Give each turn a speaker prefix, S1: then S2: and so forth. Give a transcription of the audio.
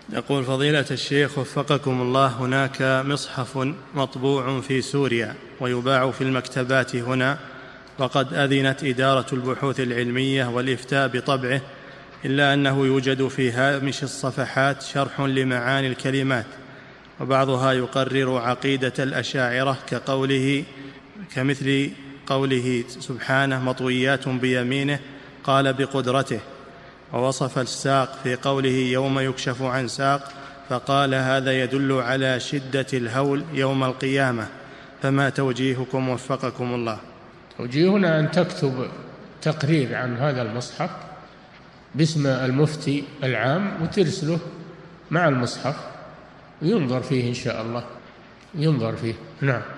S1: يقول فضيلة الشيخ وفقكم الله، هناك مصحف مطبوع في سوريا ويباع في المكتبات هنا، وقد أذنت إدارة البحوث العلمية والإفتاء بطبعه، إلا أنه يوجد في هامش الصفحات شرح لمعاني الكلمات، وبعضها يقرر عقيدة الأشاعرة كمثل قوله سبحانه مطويات بيمينه قال بقدرته، ووصف الساق في قوله يوم يكشف عن ساق فقال هذا يدل على شدة الهول يوم القيامة، فما توجيهكم وفقكم الله؟
S2: توجيهنا أن تكتب تقرير عن هذا المصحف باسم المفتي العام وترسله مع المصحف ينظر فيه إن شاء الله، ينظر فيه. نعم.